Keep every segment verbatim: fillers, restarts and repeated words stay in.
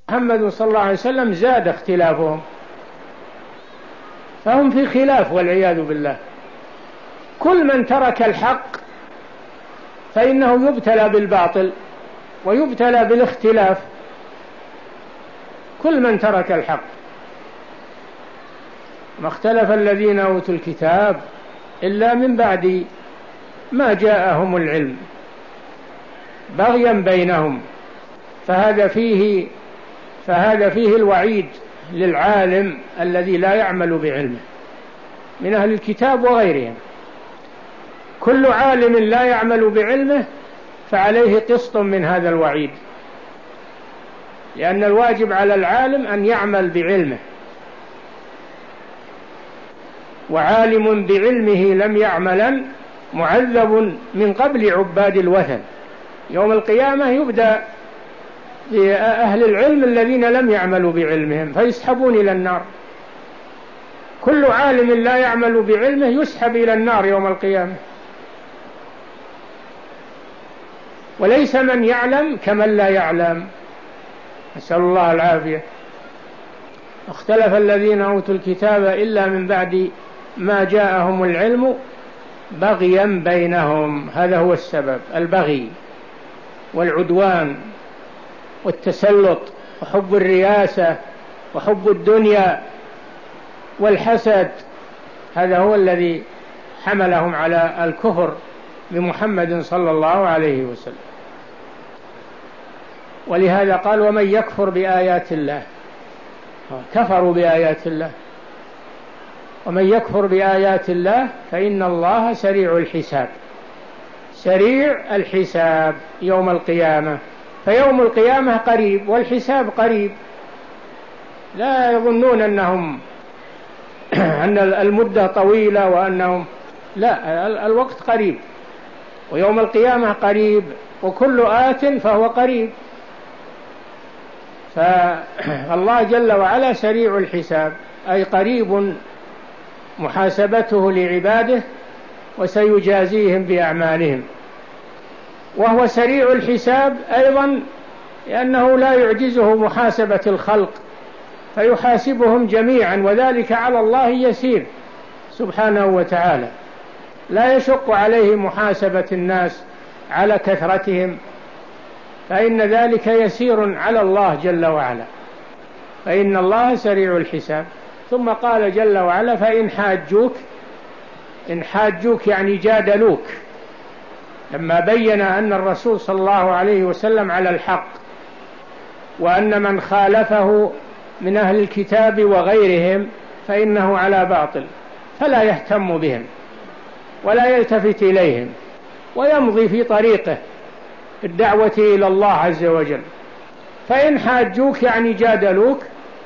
محمد صلى الله عليه وسلم زاد اختلافهم، فهم في خلاف والعياذ بالله. كل من ترك الحق فإنه يبتلى بالباطل ويبتلى بالاختلاف، كل من ترك الحق. ما اختلف الذين أوتوا الكتاب إلا من بعد ما جاءهم العلم بغيا بينهم. فهذا فيه فهذا فيه الوعيد للعالم الذي لا يعمل بعلمه من أهل الكتاب وغيرهم. كل عالم لا يعمل بعلمه فعليه قسط من هذا الوعيد، لأن الواجب على العالم أن يعمل بعلمه، وعالم بعلمه لم يعملا معذب من قبل عباد الوثن. يوم القيامة يبدأ بأهل العلم الذين لم يعملوا بعلمهم فيسحبون إلى النار. كل عالم لا يعمل بعلمه يسحب إلى النار يوم القيامة، وليس من يعلم كمن لا يعلم، نسأل الله العافية. اختلف الذين أوتوا الكتاب إلا من بعد ما جاءهم العلم بغيا بينهم. هذا هو السبب، البغي والعدوان والتسلط وحب الرياسة وحب الدنيا والحسد، هذا هو الذي حملهم على الكفر بمحمد صلى الله عليه وسلم. ولهذا قال ومن يكفر بآيات الله، كفروا بآيات الله، ومن يكفر بآيات الله فإن الله سريع الحساب. سريع الحساب يوم القيامة، فيوم القيامة قريب والحساب قريب. لا يظنون أنهم أن المدة طويلة وأنهم لا، الوقت قريب ويوم القيامة قريب، وكل آت فهو قريب. فالله جل وعلا سريع الحساب، أي قريب محاسبته لعباده وسيجازيهم بأعمالهم. وهو سريع الحساب أيضا لأنه لا يعجزه محاسبة الخلق فيحاسبهم جميعا، وذلك على الله يسير سبحانه وتعالى. لا يشق عليه محاسبة الناس على كثرتهم، فإن ذلك يسير على الله جل وعلا، فإن الله سريع الحساب. ثم قال جل وعلا فإن حاجوك، إن حاجوك يعني جادلوك، لما بين أن الرسول صلى الله عليه وسلم على الحق، وأن من خالفه من أهل الكتاب وغيرهم فإنه على باطل، فلا يهتم بهم ولا يلتفت إليهم ويمضي في طريقه في الدعوة إلى الله عز وجل. فإن حاجوك يعني جادلوك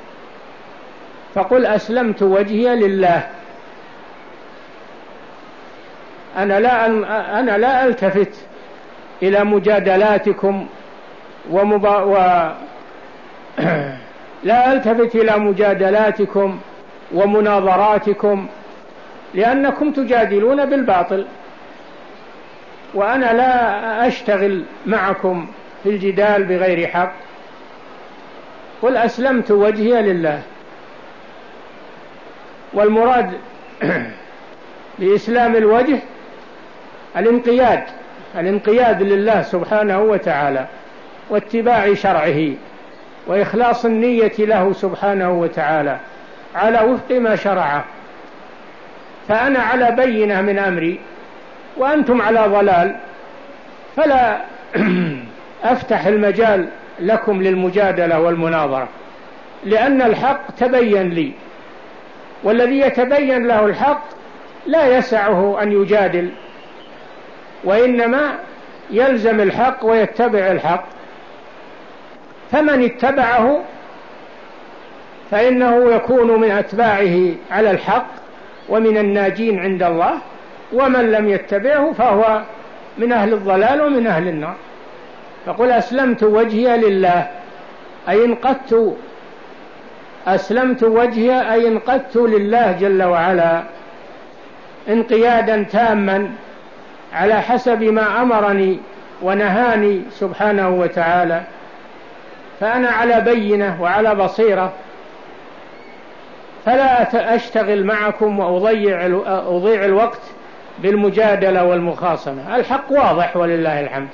فقل أسلمت وجهي لله، أنا لا أنا لا ألتفت إلى مجادلاتكم ومبا و لا ألتفت إلى مجادلاتكم ومناظراتكم، لأنكم تجادلون بالباطل، وأنا لا أشتغل معكم في الجدال بغير حق. قل أسلمت وجهي لله. والمراد بإسلام الوجه الانقياد، الانقياد لله سبحانه وتعالى، واتباع شرعه، وإخلاص النية له سبحانه وتعالى على وفق ما شرعه. فأنا على بينة من أمري وأنتم على ضلال، فلا أفتح المجال لكم للمجادلة والمناظرة، لأن الحق تبين لي، والذي يتبين له الحق لا يسعه أن يجادل، وإنما يلزم الحق ويتبع الحق. فمن اتبعه فإنه يكون من أتباعه على الحق ومن الناجين عند الله، ومن لم يتبعه فهو من أهل الضلال ومن أهل النار. فقل أسلمت وجهي لله، أي انقدت، أسلمت وجهي أي انقدت لله جل وعلا انقيادا تاما على حسب ما أمرني ونهاني سبحانه وتعالى. فأنا على بينة وعلى بصيرة، فلا أشتغل معكم وأضيع أضيع الوقت بالمجادلة والمخاصمة. الحق واضح ولله الحمد.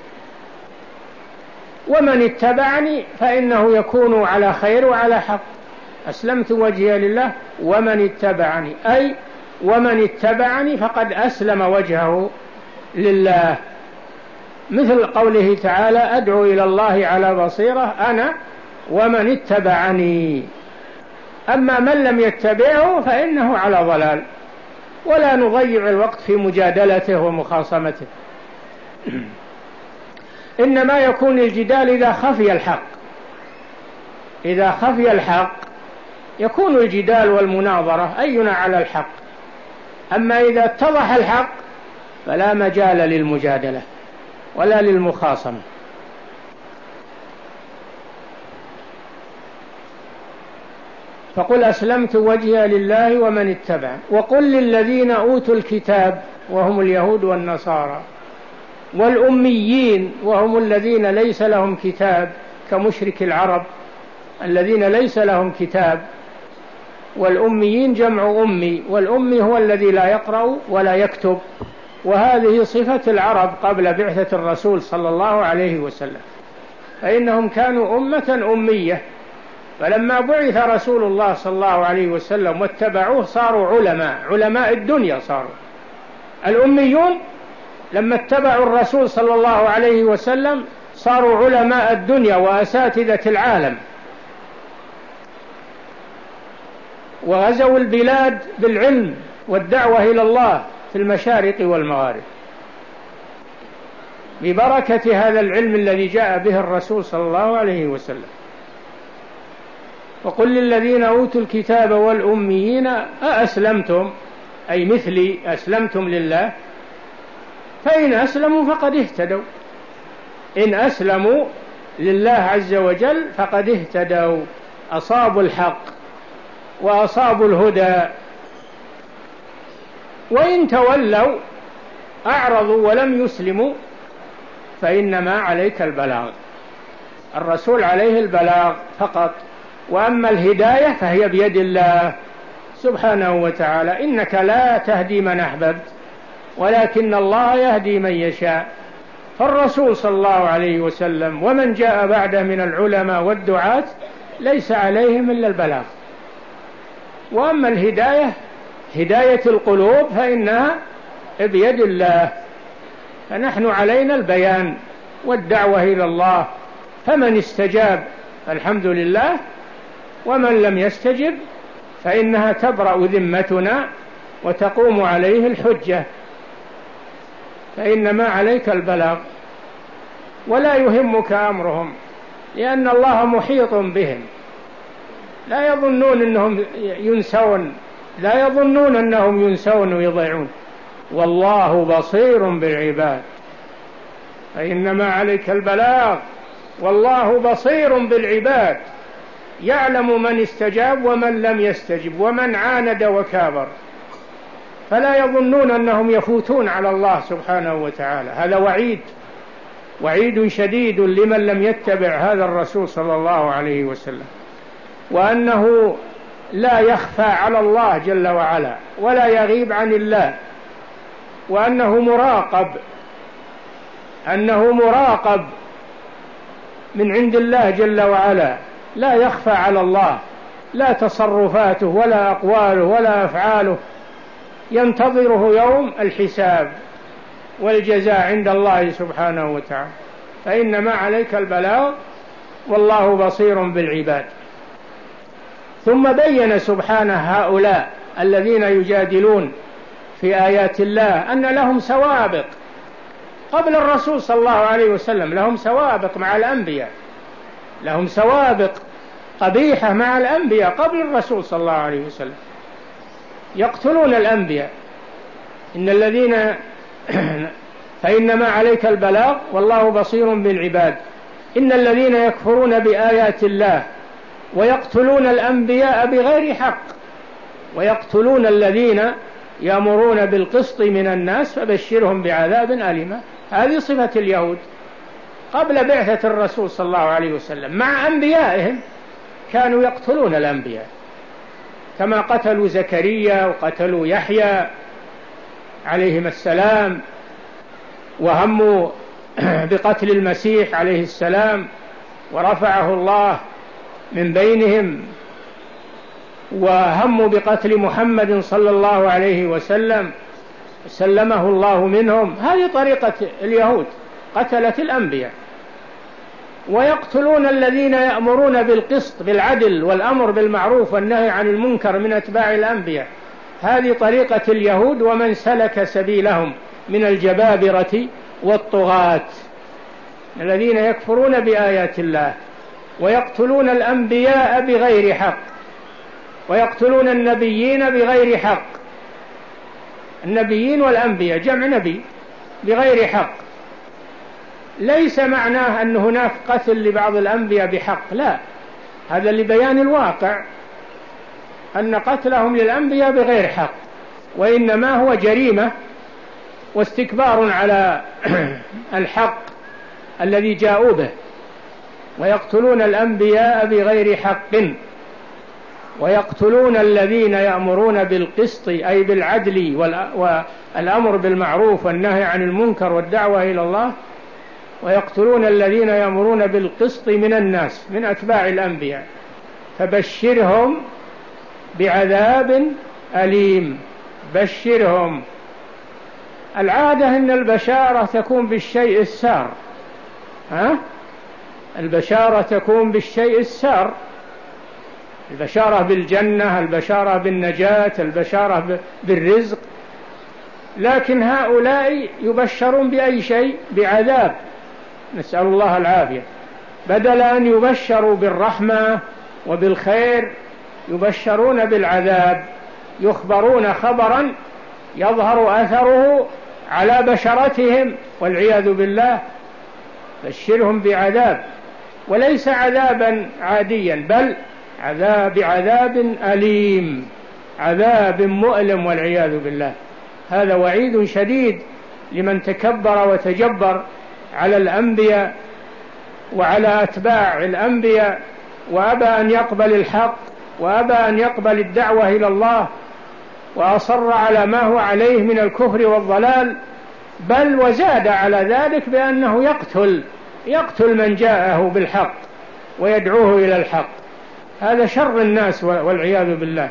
ومن اتبعني فإنه يكون على خير وعلى حق. أسلمت وجهي لله ومن اتبعني، أي ومن اتبعني فقد أسلم وجهه لله، مثل قوله تعالى أدعو إلى الله على بصيرة أنا ومن اتبعني. أما من لم يتبعه فإنه على ضلال، ولا نضيع الوقت في مجادلته ومخاصمته. إنما يكون الجدال إذا خفي الحق، إذا خفي الحق يكون الجدال والمناظرة أينا على الحق. أما إذا اتضح الحق فلا مجال للمجادلة ولا للمخاصمة. فقل أسلمت وجهي لله ومن اتبع. وقل للذين أوتوا الكتاب وهم اليهود والنصارى والأميين وهم الذين ليس لهم كتاب كمشرك العرب الذين ليس لهم كتاب، والأميين جمع أمي، والأمي هو الذي لا يقرأ ولا يكتب، وهذه صفة العرب قبل بعثة الرسول صلى الله عليه وسلم، فإنهم كانوا أمة أمية، فلما بعث رسول الله صلى الله عليه وسلم واتبعوه صاروا علماء، علماء الدنيا صاروا. الأميون لما اتبعوا الرسول صلى الله عليه وسلم صاروا علماء الدنيا وأساتذة العالم، وغزوا البلاد بالعلم والدعوة إلى الله في المشارق والمغارب ببركة هذا العلم الذي جاء به الرسول صلى الله عليه وسلم. وقل للذين أوتوا الكتاب والأميين أأسلمتم، أي مثلي أسلمتم لله، فإن أسلموا فقد اهتدوا، إن أسلموا لله عز وجل فقد اهتدوا، أصابوا الحق وأصابوا الهدى. وإن تولوا أعرضوا ولم يسلموا فإنما عليك البلاغ، الرسول عليه البلاغ فقط، وأما الهداية فهي بيد الله سبحانه وتعالى. إنك لا تهدي من أحببت ولكن الله يهدي من يشاء. فالرسول صلى الله عليه وسلم ومن جاء بعده من العلماء والدعاة ليس عليهم إلا البلاغ. وأما الهداية هداية القلوب فإنها بيد الله، فنحن علينا البيان والدعوة إلى الله، فمن استجاب الحمد لله، ومن لم يستجب فإنها تبرأ ذمتنا وتقوم عليه الحجة، فإنما عليك البلاغ ولا يهمك أمرهم، لأن الله محيط بهم، لا يظنون أنهم ينسون، لا يظنون أنهم ينسون ويضيعون، والله بصير بالعباد، فإنما عليك البلاغ والله بصير بالعباد، يعلم من استجاب ومن لم يستجب ومن عاند وكابر، فلا يظنون أنهم يفوتون على الله سبحانه وتعالى. هذا وعيد، وعيد شديد لمن لم يتبع هذا الرسول صلى الله عليه وسلم، وأنه لا يخفى على الله جل وعلا ولا يغيب عن الله، وأنه مراقب، أنه مراقب من عند الله جل وعلا، لا يخفى على الله، لا تصرفاته ولا أقواله ولا أفعاله، ينتظره يوم الحساب والجزاء عند الله سبحانه وتعالى. فإنما عليك البلاغ والله بصير بالعباد. ثم بين سبحانه هؤلاء الذين يجادلون في آيات الله أن لهم سوابق قبل الرسول صلى الله عليه وسلم، لهم سوابق مع الأنبياء، لهم سوابق قبيحة مع الأنبياء قبل الرسول صلى الله عليه وسلم، يقتلون الأنبياء. إن الذين فإنما عليك البلاغ والله بصير بالعباد. إن الذين يكفرون بآيات الله ويقتلون الأنبياء بغير حق ويقتلون الذين يأمرون بالقسط من الناس فبشرهم بعذاب أليم. هذه صفة اليهود، قبل بعثة الرسول صلى الله عليه وسلم مع أنبيائهم كانوا يقتلون الأنبياء، كما قتلوا زكريا وقتلوا يحيى عليهم السلام، وهموا بقتل المسيح عليه السلام ورفعه الله من بينهم، وهموا بقتل محمد صلى الله عليه وسلم سلمه الله منهم. هذه طريقة اليهود، قتلت الأنبياء. ويقتلون الذين يأمرون بالقسط بالعدل والأمر بالمعروف والنهي عن المنكر من أتباع الأنبياء. هذه طريقة اليهود ومن سلك سبيلهم من الجبابرة والطغاة الذين يكفرون بآيات الله ويقتلون الأنبياء بغير حق ويقتلون النبيين بغير حق. النبيين والأنبياء جمع نبي بغير حق، ليس معناه أن هناك قتل لبعض الأنبياء بحق، لا، هذا لبيان الواقع أن قتلهم للأنبياء بغير حق، وإنما هو جريمة واستكبار على الحق الذي جاءوا به. ويقتلون الأنبياء بغير حق ويقتلون الذين يأمرون بالقسط أي بالعدل والأمر بالمعروف والنهي عن المنكر والدعوة إلى الله. ويقتلون الذين يأمرون بالقسط من الناس من أتباع الأنبياء فبشرهم بعذاب أليم. بشرهم. العادة أن البشارة تكون بالشيء السار، ها؟ البشارة تكون بالشيء السار، البشارة بالجنة، البشارة بالنجاة، البشارة بالرزق. لكن هؤلاء يبشرون بأي شيء؟ بعذاب، نسأل الله العافية. بدل أن يبشروا بالرحمة وبالخير يبشرون بالعذاب، يخبرون خبرا يظهر أثره على بشرتهم والعياذ بالله. بشرهم بعذاب، وليس عذابا عاديا بل عذاب بعذاب أليم، عذاب مؤلم والعياذ بالله. هذا وعيد شديد لمن تكبر وتجبر على الأنبياء وعلى أتباع الأنبياء وأبى أن يقبل الحق وأبى أن يقبل الدعوة إلى الله وأصر على ما هو عليه من الكفر والضلال، بل وزاد على ذلك بأنه يقتل يقتل من جاءه بالحق ويدعوه إلى الحق. هذا شر الناس والعياذ بالله.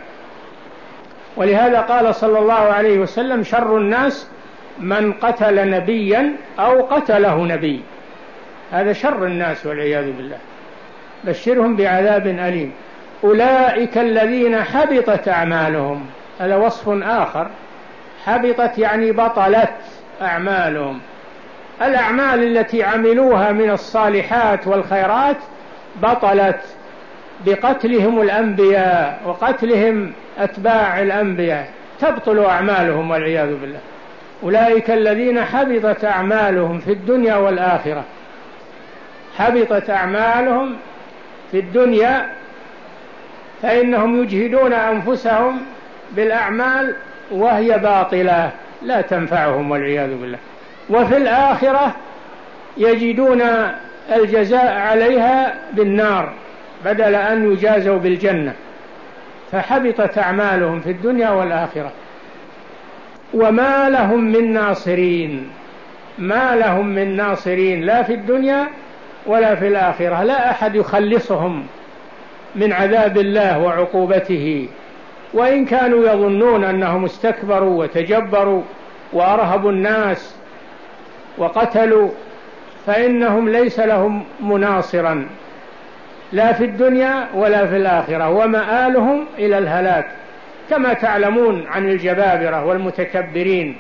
ولهذا قال صلى الله عليه وسلم: شر الناس من قتل نبيا أو قتله نبي. هذا شر الناس والعياذ بالله. بشرهم بعذاب أليم. أولئك الذين حبطت أعمالهم. هذا وصف آخر. حبطت يعني بطلت أعمالهم. الأعمال التي عملوها من الصالحات والخيرات بطلت بقتلهم الأنبياء وقتلهم أتباع الأنبياء، تبطل أعمالهم والعياذ بالله. أولئك الذين حبطت أعمالهم في الدنيا والآخرة. حبطت أعمالهم في الدنيا فإنهم يجهدون أنفسهم بالأعمال وهي باطلة لا تنفعهم والعياذ بالله. وفي الآخرة يجدون الجزاء عليها بالنار بدل أن يجازوا بالجنة. فحبطت أعمالهم في الدنيا والآخرة. وما لهم من ناصرين. ما لهم من ناصرين لا في الدنيا ولا في الآخرة. لا أحد يخلصهم من عذاب الله وعقوبته. وإن كانوا يظنون أنهم استكبروا وتجبروا وأرهبوا الناس وقتلوا، فإنهم ليس لهم مناصرا لا في الدنيا ولا في الآخرة، ومآلهم إلى الهلاك. كما تعلمون عن الجبابرة والمتكبرين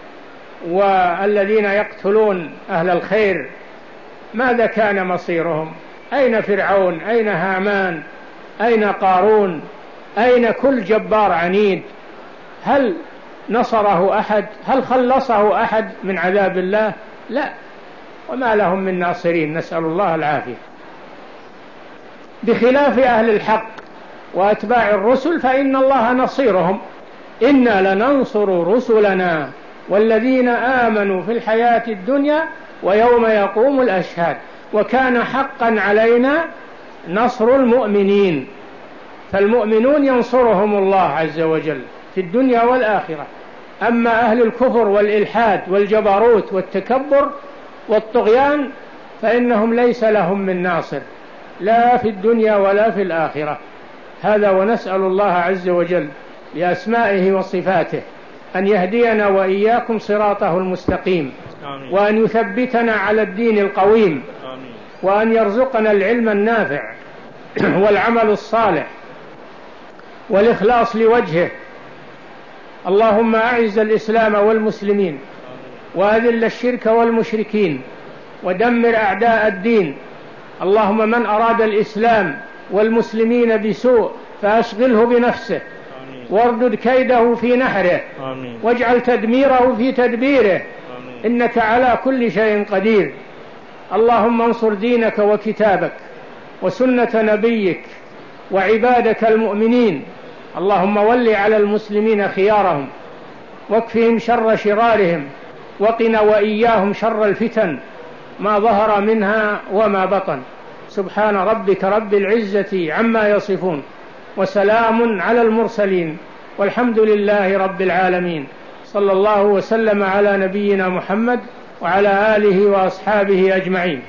والذين يقتلون أهل الخير ماذا كان مصيرهم؟ أين فرعون؟ أين هامان؟ أين قارون؟ أين كل جبار عنيد؟ هل نصره أحد؟ هل خلصه أحد من عذاب الله؟ لا. وما لهم من ناصرين، نسأل الله العافية. بخلاف أهل الحق وأتباع الرسل فإن الله نصيرهم. إنا لننصر رسلنا والذين آمنوا في الحياة الدنيا ويوم يقوم الأشهاد وكان حقا علينا نصر المؤمنين. فالمؤمنون ينصرهم الله عز وجل في الدنيا والآخرة. أما أهل الكفر والإلحاد والجبروت والتكبر والطغيان فإنهم ليس لهم من ناصر لا في الدنيا ولا في الآخرة. هذا ونسأل الله عز وجل بأسمائه وصفاته أن يهدينا وإياكم صراطه المستقيم. آمين. وأن يثبتنا على الدين القويم. آمين. وأن يرزقنا العلم النافع والعمل الصالح والإخلاص لوجهه. اللهم أعز الإسلام والمسلمين وأذل الشرك والمشركين ودمر أعداء الدين. اللهم من أراد الإسلام والمسلمين بسوء فأشغله بنفسه واردد كيده في نحره واجعل تدميره في تدبيره إنك على كل شيء قدير. اللهم انصر دينك وكتابك وسنة نبيك وعبادك المؤمنين. اللهم ول على المسلمين خيارهم واكفهم شر شرارهم وقنا وإياهم شر الفتن ما ظهر منها وما بطن. سبحان ربك رب العزة عما يصفون وسلام على المرسلين والحمد لله رب العالمين. صلى الله وسلم على نبينا محمد وعلى آله وأصحابه أجمعين.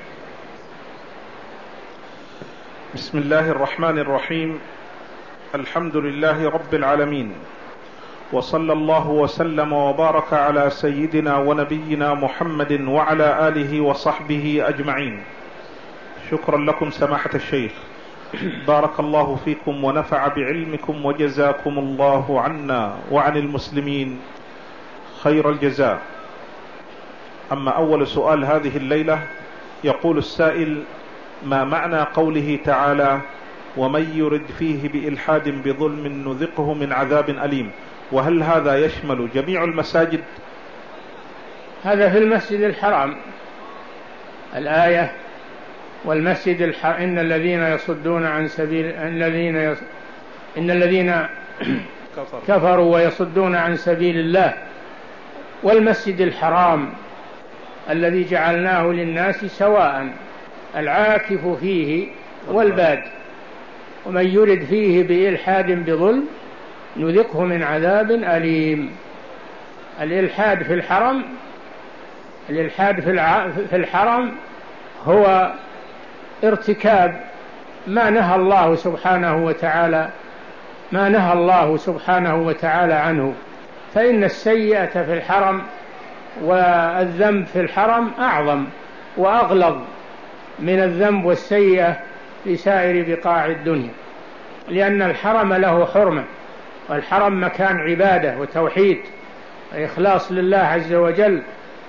بسم الله الرحمن الرحيم. الحمد لله رب العالمين، وصلى الله وسلم وبارك على سيدنا ونبينا محمد وعلى آله وصحبه أجمعين. شكرا لكم سماحة الشيخ، بارك الله فيكم ونفع بعلمكم وجزاكم الله عنا وعن المسلمين خير الجزاء. أما أول سؤال هذه الليلة، يقول السائل: ما معنى قوله تعالى: ومن يرد فيه بإلحاد بظلم نذقه من عذاب أليم؟ وهل هذا يشمل جميع المساجد؟ هذا في المسجد الحرام الآية: والمسجد الحرام إن الذين يصدون عن سبيل إن الذين يص... إن الذين كفروا ويصدون عن سبيل الله والمسجد الحرام الذي جعلناه للناس سواء العاكف فيه والباد ومن يرد فيه بإلحاد بظلم نذقه من عذاب أليم. الإلحاد في الحرم الإلحاد في, الع... في الحرم هو ارتكاب ما نهى الله سبحانه وتعالى ما نهى الله سبحانه وتعالى عنه. فإن السيئة في الحرم والذنب في الحرم أعظم وأغلظ من الذنب والسيئة في سائر بقاع الدنيا، لأن الحرم له حرمة، والحرم مكان عبادة وتوحيد وإخلاص لله عز وجل.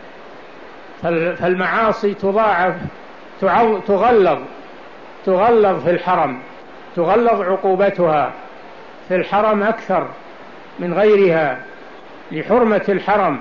فالمعاصي تضاعف تغلظ تغلظ في الحرم، تغلظ عقوبتها في الحرم أكثر من غيرها لحرمة الحرم.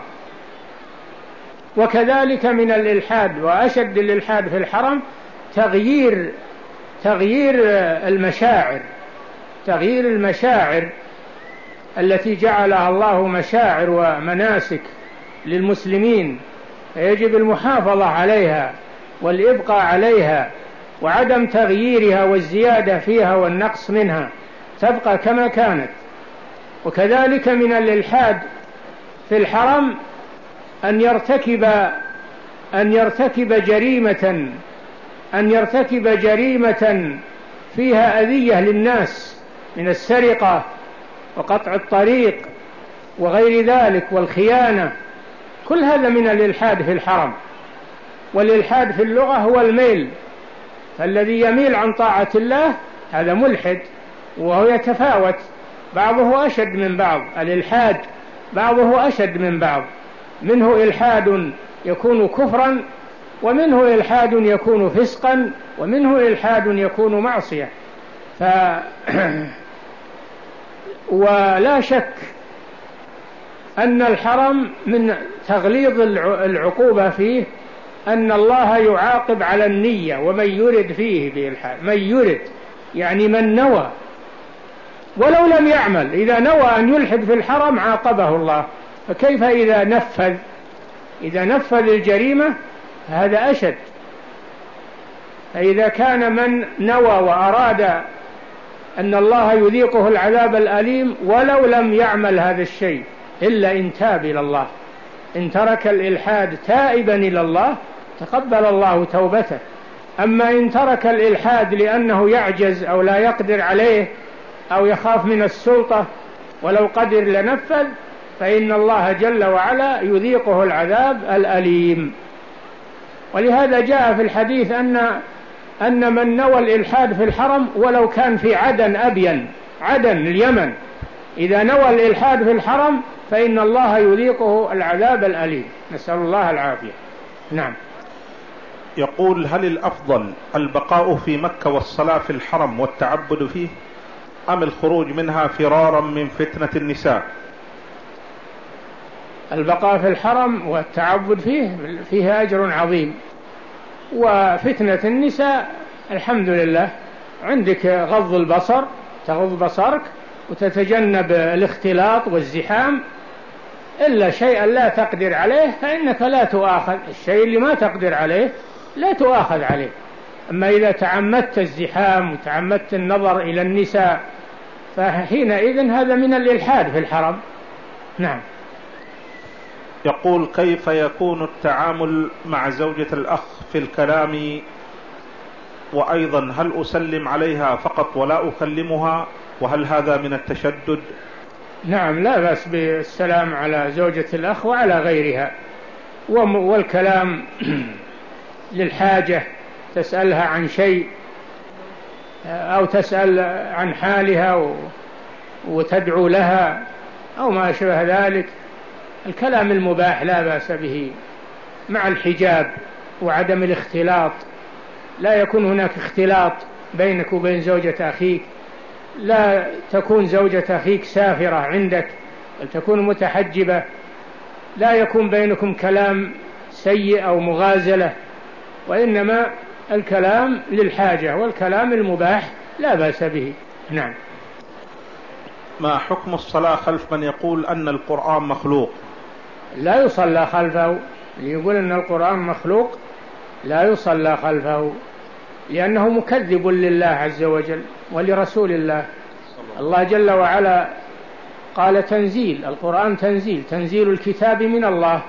وكذلك من الإلحاد، وأشد الإلحاد في الحرم تغيير تغيير المشاعر تغيير المشاعر التي جعلها الله مشاعر ومناسك للمسلمين، يجب المحافظة عليها والإبقاء عليها وعدم تغييرها والزيادة فيها والنقص منها، تبقى كما كانت. وكذلك من الإلحاد في الحرم أن يرتكب أن يرتكب جريمة أن يرتكب جريمة فيها أذية للناس من السرقة وقطع الطريق وغير ذلك والخيانة. كل هذا من الإلحاد في الحرم. والإلحاد في اللغة هو الميل، فالذي يميل عن طاعة الله هذا ملحد، وهو يتفاوت، بعضه أشد من بعض. الإلحاد بعضه أشد من بعض، منه إلحاد يكون كفرا، ومنه إلحاد يكون فسقا، ومنه إلحاد يكون معصية. ف... ولا شك أن الحرم من تغليظ العقوبة فيه أن الله يعاقب على النية. ومن يرد فيه بإلحاد، من يرد يعني من نوى ولو لم يعمل، إذا نوى أن يلحد في الحرم عاقبه الله فكيف إذا نفذ إذا نفذ الجريمة هذا أشد. فإذا كان من نوى وأراد أن الله يذيقه العذاب الأليم ولو لم يعمل هذا الشيء إلا إن تاب إلى الله، إن ترك الإلحاد تائبا إلى الله تقبل الله توبته. أما إن ترك الإلحاد لأنه يعجز أو لا يقدر عليه أو يخاف من السلطة ولو قدر لنفذ، فإن الله جل وعلا يذيقه العذاب الأليم. ولهذا جاء في الحديث أن أن من نوى الإلحاد في الحرم ولو كان في عدن أبين، عدن اليمن، إذا نوى الإلحاد في الحرم فإن الله يذيقه العذاب الأليم، نسأل الله العافية. نعم. يقول: هل الأفضل البقاء في مكة والصلاة في الحرم والتعبد فيه، أم الخروج منها فرارا من فتنة النساء؟ البقاء في الحرم والتعبد فيه فيه أجر عظيم، وفتنة النساء الحمد لله عندك غض البصر، تغض بصرك وتتجنب الاختلاط والزحام، إلا شيئا لا تقدر عليه فإنك لا تؤاخذ، الشيء اللي ما تقدر عليه لا تؤاخذ عليه. أما إذا تعمدت الزحام وتعمدت النظر إلى النساء فحينئذ هذا من الإلحاد في الحرم. نعم. يقول: كيف يكون التعامل مع زوجة الأخ في الكلام، وأيضا هل أسلم عليها فقط ولا أكلمها، وهل هذا من التشدد؟ نعم، لا بأس بالسلام على زوجة الأخ وعلى غيرها، والكلام للحاجة، تسألها عن شيء أو تسأل عن حالها وتدعو لها أو ما شابه ذلك، الكلام المباح لا بأس به، مع الحجاب وعدم الاختلاط. لا يكون هناك اختلاط بينك وبين زوجة أخيك، لا تكون زوجة أخيك سافرة عندك بل تكون متحجبة، لا يكون بينكم كلام سيء أو مغازلة، وإنما الكلام للحاجة، والكلام المباح لا بأس به. نعم. ما حكم الصلاة خلف من يقول أن القرآن مخلوق؟ لا يصلى خلفه، اللي يقول أن القرآن مخلوق لا يصلى خلفه، لأنه مكذب لله عز وجل ولرسول الله. الله جل وعلا قال: تنزيل القرآن تنزيل، تنزيل الكتاب من الله،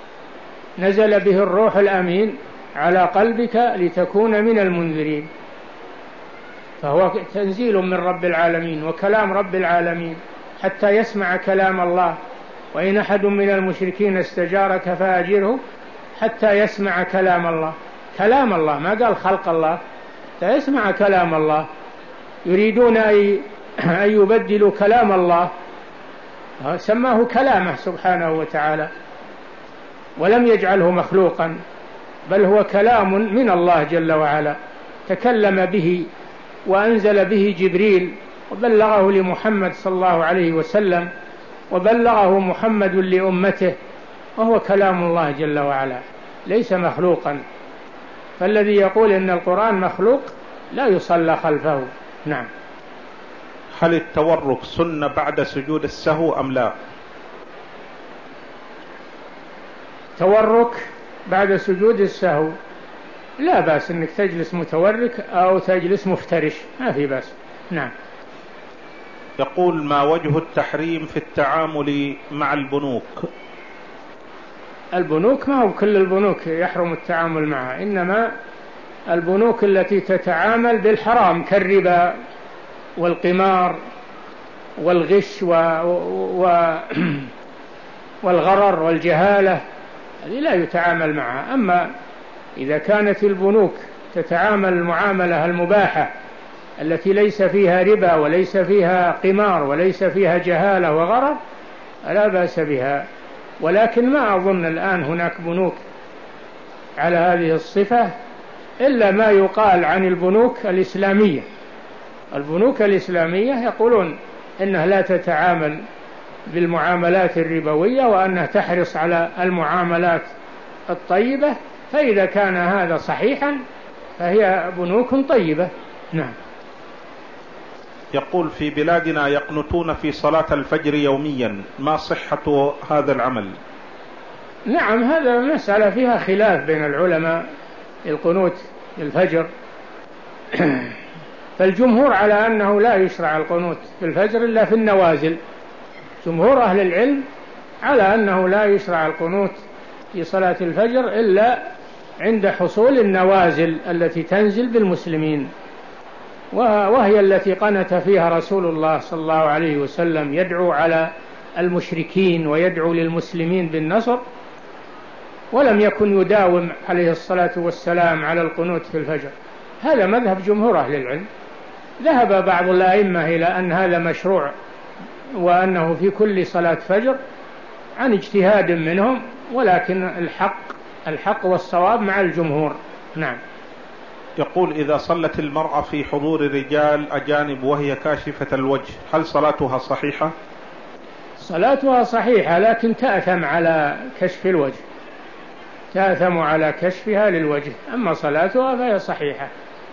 نزل به الروح الأمين على قلبك لتكون من المنذرين، فهو تنزيل من رب العالمين وكلام رب العالمين حتى يسمع كلام الله. وإن أحد من المشركين استجارك فأجره حتى يسمع كلام الله، كلام الله، ما قال خلق الله، حتى يسمع كلام الله. يريدون أن يبدلوا كلام الله، سماه كلامه سبحانه وتعالى، ولم يجعله مخلوقا، بل هو كلام من الله جل وعلا، تكلم به وأنزل به جبريل وبلغه لمحمد صلى الله عليه وسلم، وبلغه محمد لأمته، وهو كلام الله جل وعلا ليس مخلوقا. فالذي يقول إن القرآن مخلوق لا يصلى خلفه. نعم. هل التورك سنة بعد سجود السهو أم لا؟ تورك بعد سجود السهو لا بأس أنك تجلس متورك أو تجلس مفترش، ما في بأس. نعم. يقول: ما وجه التحريم في التعامل مع البنوك؟ البنوك ما هو كل البنوك يحرم التعامل معها، إنما البنوك التي تتعامل بالحرام كالربا والقمار والغش و... و... والغرر والجهالة، هذه لا يتعامل معها. أما إذا كانت البنوك تتعامل المعاملة المباحة التي ليس فيها ربا وليس فيها قمار وليس فيها جهالة وغرر لا بأس بها. ولكن ما أظن الآن هناك بنوك على هذه الصفة إلا ما يقال عن البنوك الإسلامية. البنوك الإسلامية يقولون إنها لا تتعامل بالمعاملات الربوية وأنها تحرص على المعاملات الطيبة، فإذا كان هذا صحيحا فهي بنوك طيبة. نعم. يقول: في بلادنا يقنتون في صلاة الفجر يوميا، ما صحة هذا العمل؟ نعم، هذا مسألة فيها خلاف بين العلماء، القنوت الفجر. فالجمهور على أنه لا يشرع القنوت في الفجر إلا في النوازل. جمهور أهل العلم على أنه لا يشرع القنوت في صلاة الفجر إلا عند حصول النوازل التي تنزل بالمسلمين، وهي التي قنت فيها رسول الله صلى الله عليه وسلم، يدعو على المشركين ويدعو للمسلمين بالنصر، ولم يكن يداوم عليه الصلاة والسلام على القنوت في الفجر. هذا مذهب جمهور أهل العلم. ذهب بعض الأئمة إلى أن هذا مشروع وأنه في كل صلاة فجر عن اجتهاد منهم، ولكن الحق الحق والصواب مع الجمهور. نعم. يقول: إذا صلت المرأة في حضور رجال أجانب وهي كاشفة الوجه، هل صلاتها صحيحة؟ صلاتها صحيحة، لكن تأثم على كشف الوجه، تأثم على كشفها للوجه. أما صلاتها فهي صحيحة،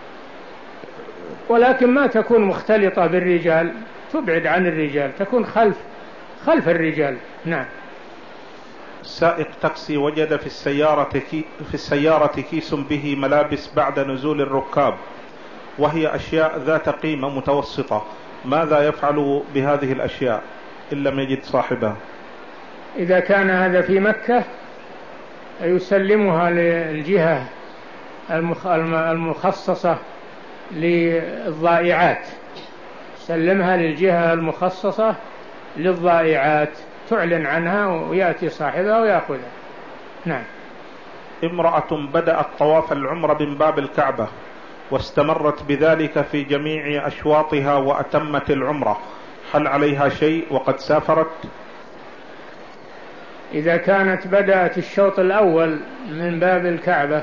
ولكن ما تكون مختلطة بالرجال، تبعد عن الرجال، تكون خلف خلف الرجال. نعم. سائق تاكسي وجد في السيارة كي في السيارة كيس به ملابس بعد نزول الركاب، وهي أشياء ذات قيمة متوسطة، ماذا يفعل بهذه الأشياء إن لم يجد صاحبها؟ إذا كان هذا في مكة يسلمها للجهة المخصصة للضائعات، سلمها للجهة المخصصة للضائعات، تعلن عنها ويأتي صاحبها ويأخذها. نعم. امرأة بدأت طواف العمرة من باب الكعبة واستمرت بذلك في جميع أشواطها وأتمت العمرة، هل عليها شيء وقد سافرت؟ إذا كانت بدأت الشوط الأول من باب الكعبة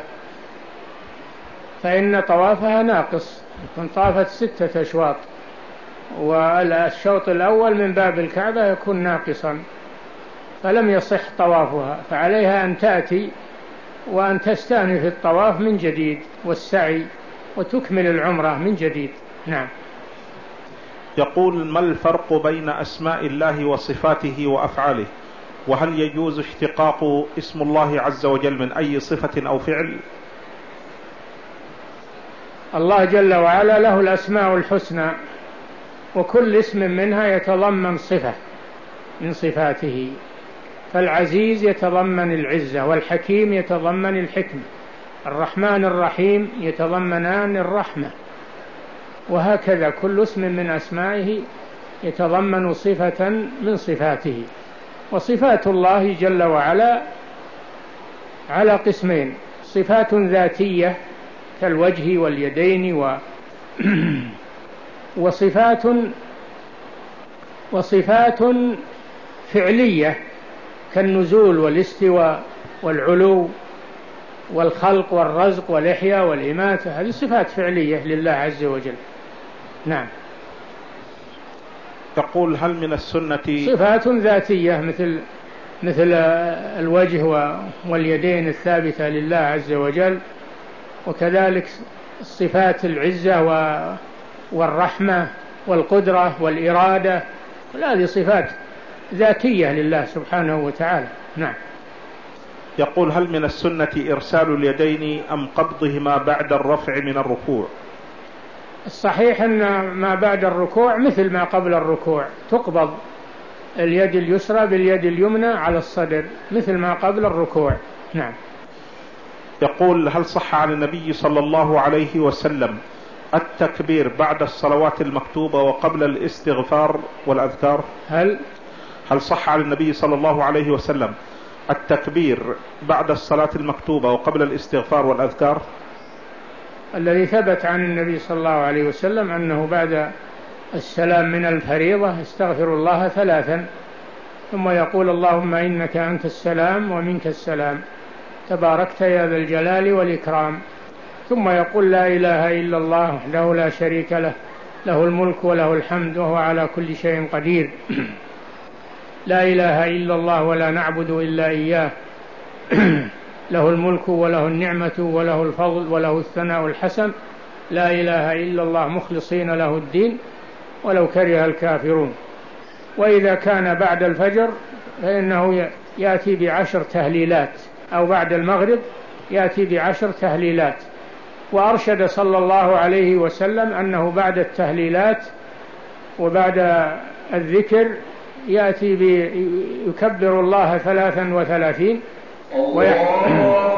فإن طوافها ناقص، يكون طافت ستة أشواط، والشوط الأول من باب الكعبة يكون ناقصا، فلم يصح طوافها، فعليها أن تأتي وأن تستأنف الطواف من جديد والسعي وتكمل العمرة من جديد. نعم. يقول: ما الفرق بين أسماء الله وصفاته وأفعاله؟ وهل يجوز اشتقاق اسم الله عز وجل من أي صفة أو فعل؟ الله جل وعلا له الأسماء الحسنى، وكل اسم منها يتضمن صفة من صفاته، فالعزيز يتضمن العزة، والحكيم يتضمن الحكمة، الرحمن الرحيم يتضمنان الرحمة، وهكذا كل اسم من أسمائه يتضمن صفة من صفاته. وصفات الله جل وعلا على قسمين: صفات ذاتية كالوجه واليدين و وصفات وصفات فعلية كالنزول والاستواء والعلو والخلق والرزق والإحياء والإماتة، هذه صفات فعلية لله عز وجل. نعم. تقول: هل من السنة صفات ذاتية مثل مثل الوجه واليدين الثابتة لله عز وجل، وكذلك صفات العزة والرحمة والقدرة والإرادة، هذه صفات ذاتية لله سبحانه وتعالى. نعم. يقول: هل من السنة إرسال اليدين أم قبضهما بعد الرفع من الركوع؟ الصحيح أن ما بعد الركوع مثل ما قبل الركوع، تقبض اليد اليسرى باليد اليمنى على الصدر مثل ما قبل الركوع. نعم. يقول: هل صح عن النبي صلى الله عليه وسلم التكبير بعد الصلوات المكتوبة وقبل الاستغفار والأذكار؟ هل هل صح عن النبي صلى الله عليه وسلم التكبير بعد الصلاة المكتوبة وقبل الاستغفار والأذكار؟ الذي ثبت عن النبي صلى الله عليه وسلم أنه بعد السلام من الفريضة استغفر الله ثلاثا، ثم يقول: اللهم إنك أنت السلام ومنك السلام، تباركت يا ذا الجلال والإكرام، ثم يقول: لا إله إلا الله وحده لا شريك له، له الملك وله الحمد وهو على كل شيء قدير، لا إله إلا الله ولا نعبد إلا إياه، له الملك وله النعمة وله الفضل وله الثناء الحسن، لا إله إلا الله مخلصين له الدين، ولو كره الكافرون. وإذا كان بعد الفجر فإنه يأتي بعشر تهليلات، أو بعد المغرب يأتي بعشر تهليلات. وأرشد صلى الله عليه وسلم أنه بعد التهليلات وبعد الذكر يأتي يكبر الله ثلاثا وثلاثين ويحمد